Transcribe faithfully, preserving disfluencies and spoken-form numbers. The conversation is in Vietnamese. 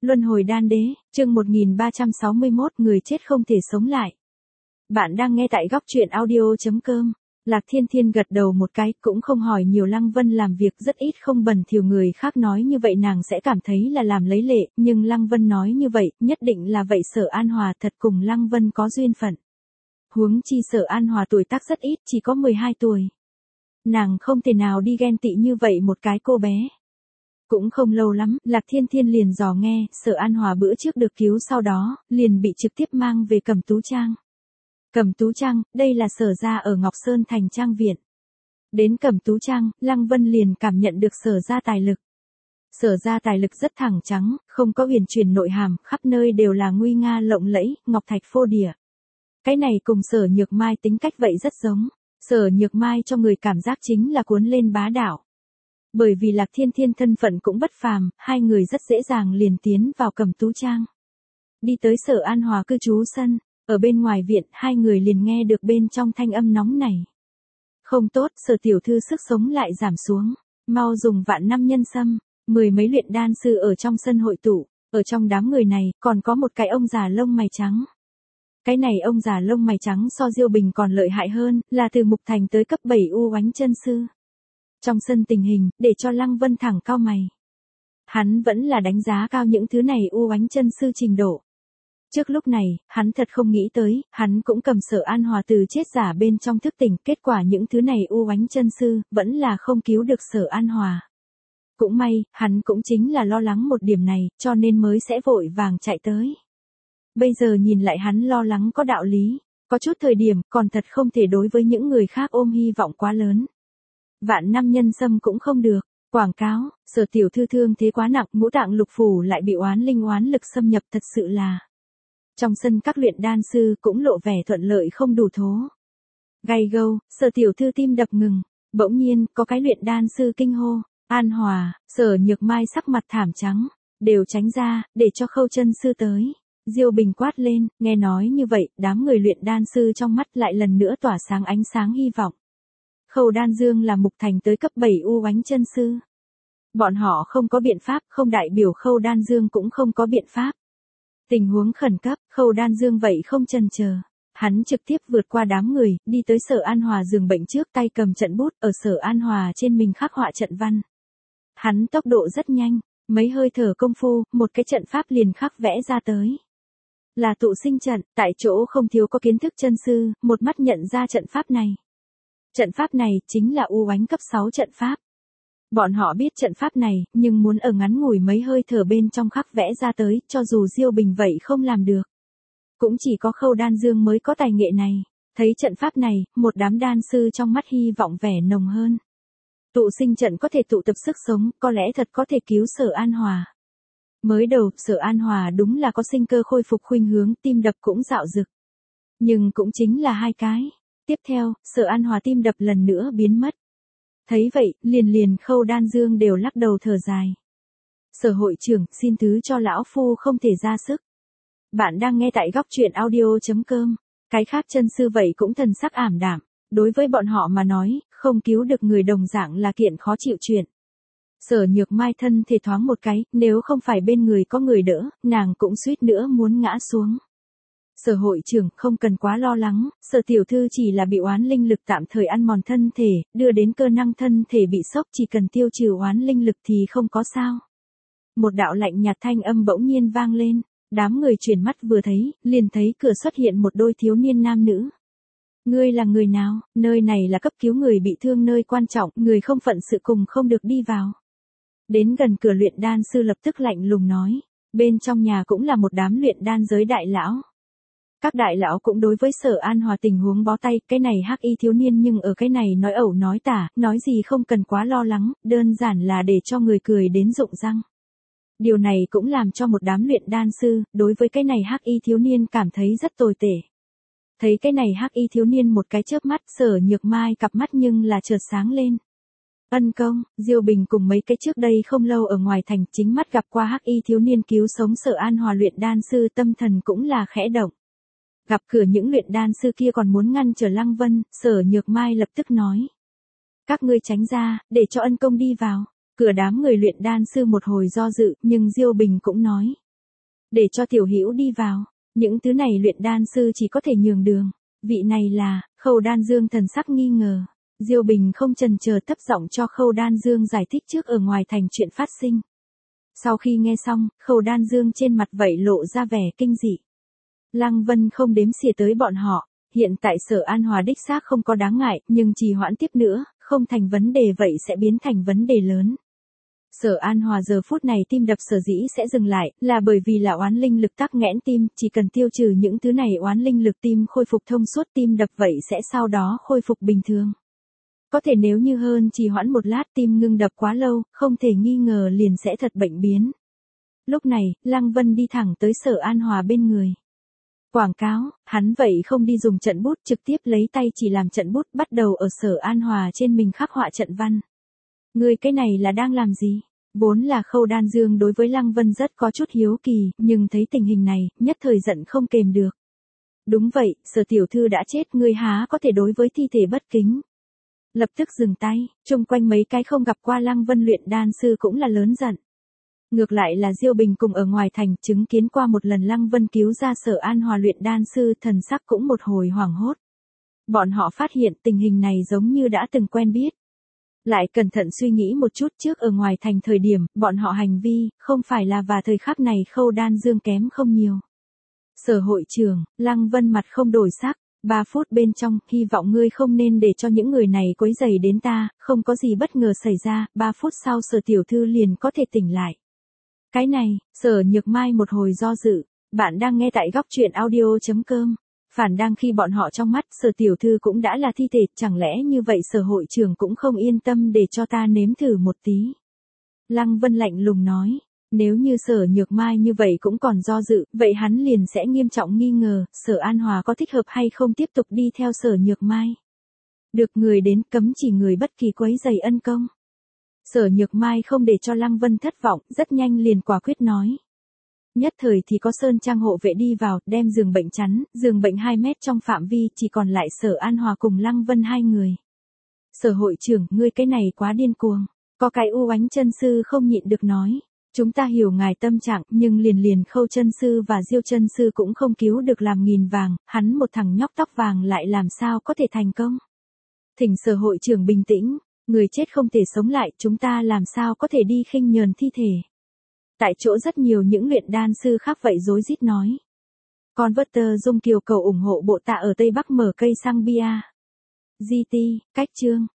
Luân hồi đan đế, chương một nghìn ba trăm sáu mươi mốt, người chết không thể sống lại. Bạn đang nghe tại góc truyện audio.com. Lạc Thiên Thiên gật đầu một cái, cũng không hỏi nhiều. Lăng Vân làm việc rất ít không bẩn thỉu, người khác nói như vậy nàng sẽ cảm thấy là làm lấy lệ, nhưng Lăng Vân nói như vậy, nhất định là vậy. Sở An Hòa thật cùng Lăng Vân có duyên phận. Huống chi Sở An Hòa tuổi tác rất ít, chỉ có mười hai tuổi. Nàng không thể nào đi ghen tị như vậy một cái cô bé. Cũng không lâu lắm, Lạc Thiên Thiên liền dò nghe, Sở An Hòa bữa trước được cứu, sau đó, liền bị trực tiếp mang về Cẩm Tú Trang. Cẩm Tú Trang, đây là Sở gia ở Ngọc Sơn thành trang viện. Đến Cẩm Tú Trang, Lăng Vân liền cảm nhận được Sở gia tài lực. Sở gia tài lực rất thẳng trắng, không có huyền truyền nội hàm, khắp nơi đều là nguy nga lộng lẫy, ngọc thạch phô địa. Cái này cùng Sở Nhược Mai tính cách vậy rất giống. Sở Nhược Mai cho người cảm giác chính là cuốn lên bá đạo. Bởi vì Lạc Thiên Thiên thân phận cũng bất phàm, hai người rất dễ dàng liền tiến vào Cẩm Tú Trang. Đi tới Sở An Hòa cư trú sân, ở bên ngoài viện, hai người liền nghe được bên trong thanh âm nóng này. Không tốt, Sở tiểu thư sức sống lại giảm xuống, mau dùng vạn năm nhân sâm. Mười mấy luyện đan sư ở trong sân hội tụ, ở trong đám người này, còn có một cái ông già lông mày trắng. Cái này ông già lông mày trắng so Diêu Bình còn lợi hại hơn, là từ Mục Thành tới cấp bảy U Oánh chân sư. Trong sân tình hình, để cho Lăng Vân thẳng cau mày. Hắn vẫn là đánh giá cao những thứ này U Oánh chân sư trình độ. Trước lúc này, hắn thật không nghĩ tới, hắn cũng cầm Sở An Hòa từ chết giả bên trong thức tỉnh, kết quả những thứ này U Oánh chân sư, vẫn là không cứu được Sở An Hòa. Cũng may, hắn cũng chính là lo lắng một điểm này, cho nên mới sẽ vội vàng chạy tới. Bây giờ nhìn lại hắn lo lắng có đạo lý, có chút thời điểm, còn thật không thể đối với những người khác ôm hy vọng quá lớn. Vạn năm nhân sâm cũng không được, quảng cáo, Sở tiểu thư thương thế quá nặng, ngũ tạng lục phủ lại bị oán linh oán lực xâm nhập, thật sự là. Trong sân các luyện đan sư cũng lộ vẻ thuận lợi không đủ thố. Gay gâu, Sở tiểu thư tim đập ngừng, bỗng nhiên, có cái luyện đan sư kinh hô, An Hòa. Sở Nhược Mai sắc mặt thảm trắng, đều tránh ra, để cho Khâu chân sư tới. Diêu Bình quát lên, nghe nói như vậy, đám người luyện đan sư trong mắt lại lần nữa tỏa sáng ánh sáng hy vọng. Khâu Đan Dương là Mục Thành tới cấp bảy U Oánh chân sư. Bọn họ không có biện pháp, không đại biểu Khâu Đan Dương cũng không có biện pháp. Tình huống khẩn cấp, Khâu Đan Dương vậy không chần chờ. Hắn trực tiếp vượt qua đám người, đi tới Sở An Hòa giường bệnh trước, tay cầm trận bút, ở Sở An Hòa trên mình khắc họa trận văn. Hắn tốc độ rất nhanh, mấy hơi thở công phu, một cái trận pháp liền khắc vẽ ra tới. Là tụ sinh trận, tại chỗ không thiếu có kiến thức chân sư, một mắt nhận ra trận pháp này. Trận pháp này chính là U Oánh cấp sáu trận pháp. Bọn họ biết trận pháp này, nhưng muốn ở ngắn ngủi mấy hơi thở bên trong khắc vẽ ra tới, cho dù Diêu Bình vậy không làm được. Cũng chỉ có Khâu Đan Dương mới có tài nghệ này. Thấy trận pháp này, một đám đan sư trong mắt hy vọng vẻ nồng hơn. Tụ sinh trận có thể tụ tập sức sống, có lẽ thật có thể cứu Sở An Hòa. Mới đầu, Sở An Hòa đúng là có sinh cơ khôi phục khuynh hướng, tim đập cũng dạo dực. Nhưng cũng chính là hai cái. Tiếp theo, Sở An Hòa tim đập lần nữa biến mất. Thấy vậy, liền liền Khâu Đan Dương đều lắc đầu thở dài. Sở hội trưởng, xin thứ cho lão phu không thể ra sức. Bạn đang nghe tại góc truyện audio.com. Cái khác chân sư vậy cũng thần sắc ảm đạm. Đối với bọn họ mà nói, không cứu được người đồng dạng là kiện khó chịu chuyện. Sở Nhược Mai thân thể thoáng một cái, nếu không phải bên người có người đỡ, nàng cũng suýt nữa muốn ngã xuống. Sở hội trưởng, không cần quá lo lắng, Sở tiểu thư chỉ là bị oán linh lực tạm thời ăn mòn thân thể, đưa đến cơ năng thân thể bị sốc, chỉ cần tiêu trừ oán linh lực thì không có sao. Một đạo lạnh nhạt thanh âm bỗng nhiên vang lên, đám người chuyển mắt vừa thấy, liền thấy cửa xuất hiện một đôi thiếu niên nam nữ. Ngươi là người nào, nơi này là cấp cứu người bị thương nơi quan trọng, người không phận sự cùng không được đi vào. Đến gần cửa luyện đan sư lập tức lạnh lùng nói, bên trong nhà cũng là một đám luyện đan giới đại lão. Các đại lão cũng đối với Sở An Hòa tình huống bó tay, cái này hắc y thiếu niên nhưng ở cái này nói ẩu nói tả, nói gì không cần quá lo lắng, đơn giản là để cho người cười đến rụng răng. Điều này cũng làm cho một đám luyện đan sư, đối với cái này hắc y thiếu niên cảm thấy rất tồi tệ. Thấy cái này hắc y thiếu niên một cái chớp mắt, Sở Nhược Mai cặp mắt nhưng là chợt sáng lên. Ân công, Diêu Bình cùng mấy cái trước đây không lâu ở ngoài thành chính mắt gặp qua hắc y thiếu niên cứu sống Sở An Hòa luyện đan sư, tâm thần cũng là khẽ động. Gặp cửa những luyện đan sư kia còn muốn ngăn trở Lăng Vân, Sở Nhược Mai lập tức nói. Các ngươi tránh ra, để cho ân công đi vào. Cửa đám người luyện đan sư một hồi do dự, nhưng Diêu Bình cũng nói. Để cho Tiểu Hữu đi vào. Những thứ này luyện đan sư chỉ có thể nhường đường. Vị này là, Khâu Đan Dương thần sắc nghi ngờ. Diêu Bình không chần chờ thấp giọng cho Khâu Đan Dương giải thích trước ở ngoài thành chuyện phát sinh. Sau khi nghe xong, Khâu Đan Dương trên mặt vậy lộ ra vẻ kinh dị. Lăng Vân không đếm xỉa tới bọn họ, hiện tại Sở An Hòa đích xác không có đáng ngại, nhưng trì hoãn tiếp nữa, không thành vấn đề vậy sẽ biến thành vấn đề lớn. Sở An Hòa giờ phút này tim đập sở dĩ sẽ dừng lại, là bởi vì là oán linh lực tắc nghẽn tim, chỉ cần tiêu trừ những thứ này oán linh lực tim khôi phục thông suốt tim đập vậy sẽ sau đó khôi phục bình thường. Có thể nếu như hơn trì hoãn một lát tim ngưng đập quá lâu, không thể nghi ngờ liền sẽ thật bệnh biến. Lúc này, Lăng Vân đi thẳng tới Sở An Hòa bên người. Quảng cáo, hắn vậy không đi dùng trận bút trực tiếp lấy tay chỉ làm trận bút bắt đầu ở Sở An Hòa trên mình khắc họa trận văn. Người cái này là đang làm gì? Vốn là Khâu Đan Dương đối với Lăng Vân rất có chút hiếu kỳ, nhưng thấy tình hình này, nhất thời giận không kềm được. Đúng vậy, Sở tiểu thư đã chết, ngươi há có thể đối với thi thể bất kính. Lập tức dừng tay, chung quanh mấy cái không gặp qua Lăng Vân luyện đan sư cũng là lớn giận. Ngược lại là Diêu Bình cùng ở ngoài thành chứng kiến qua một lần Lăng Vân cứu ra Sở An Hòa luyện đan sư thần sắc cũng một hồi hoảng hốt. Bọn họ phát hiện tình hình này giống như đã từng quen biết. Lại cẩn thận suy nghĩ một chút trước ở ngoài thành thời điểm, bọn họ hành vi, không phải là và thời khắc này Khâu Đan Dương kém không nhiều. Sở hội trưởng, Lăng Vân mặt không đổi sắc, ba phút bên trong, hy vọng ngươi không nên để cho những người này quấy rầy đến ta, không có gì bất ngờ xảy ra, ba phút sau Sở tiểu thư liền có thể tỉnh lại. Cái này, Sở Nhược Mai một hồi do dự, bạn đang nghe tại góc truyện audio chấm com. Phản đang khi bọn họ trong mắt Sở tiểu thư cũng đã là thi thể, chẳng lẽ như vậy Sở hội trưởng cũng không yên tâm để cho ta nếm thử một tí. Lăng Vân lạnh lùng nói, nếu như Sở Nhược Mai như vậy cũng còn do dự, vậy hắn liền sẽ nghiêm trọng nghi ngờ, Sở An Hòa có thích hợp hay không tiếp tục đi theo Sở Nhược Mai. Được người đến cấm chỉ người bất kỳ quấy rầy ân công. Sở Nhược Mai không để cho Lăng Vân thất vọng, rất nhanh liền quả quyết nói. Nhất thời thì có Sơn Trang hộ vệ đi vào, đem giường bệnh chắn, giường bệnh hai mét trong phạm vi, chỉ còn lại Sở An Hòa cùng Lăng Vân hai người. Sở hội trưởng, ngươi cái này quá điên cuồng. Có cái U Oánh chân sư không nhịn được nói. Chúng ta hiểu ngài tâm trạng, nhưng liền liền Khâu chân sư và Diêu chân sư cũng không cứu được làm nghìn vàng, hắn một thằng nhóc tóc vàng lại làm sao có thể thành công. Thỉnh Sở hội trưởng bình tĩnh, người chết không thể sống lại, chúng ta làm sao có thể đi khinh nhờn thi thể. Tại chỗ rất nhiều những luyện đan sư khác vậy rối rít nói. Converter Dung Kiều cầu ủng hộ bộ tạ ở Tây Bắc mở cây xăng bia. giê tê, cách chương.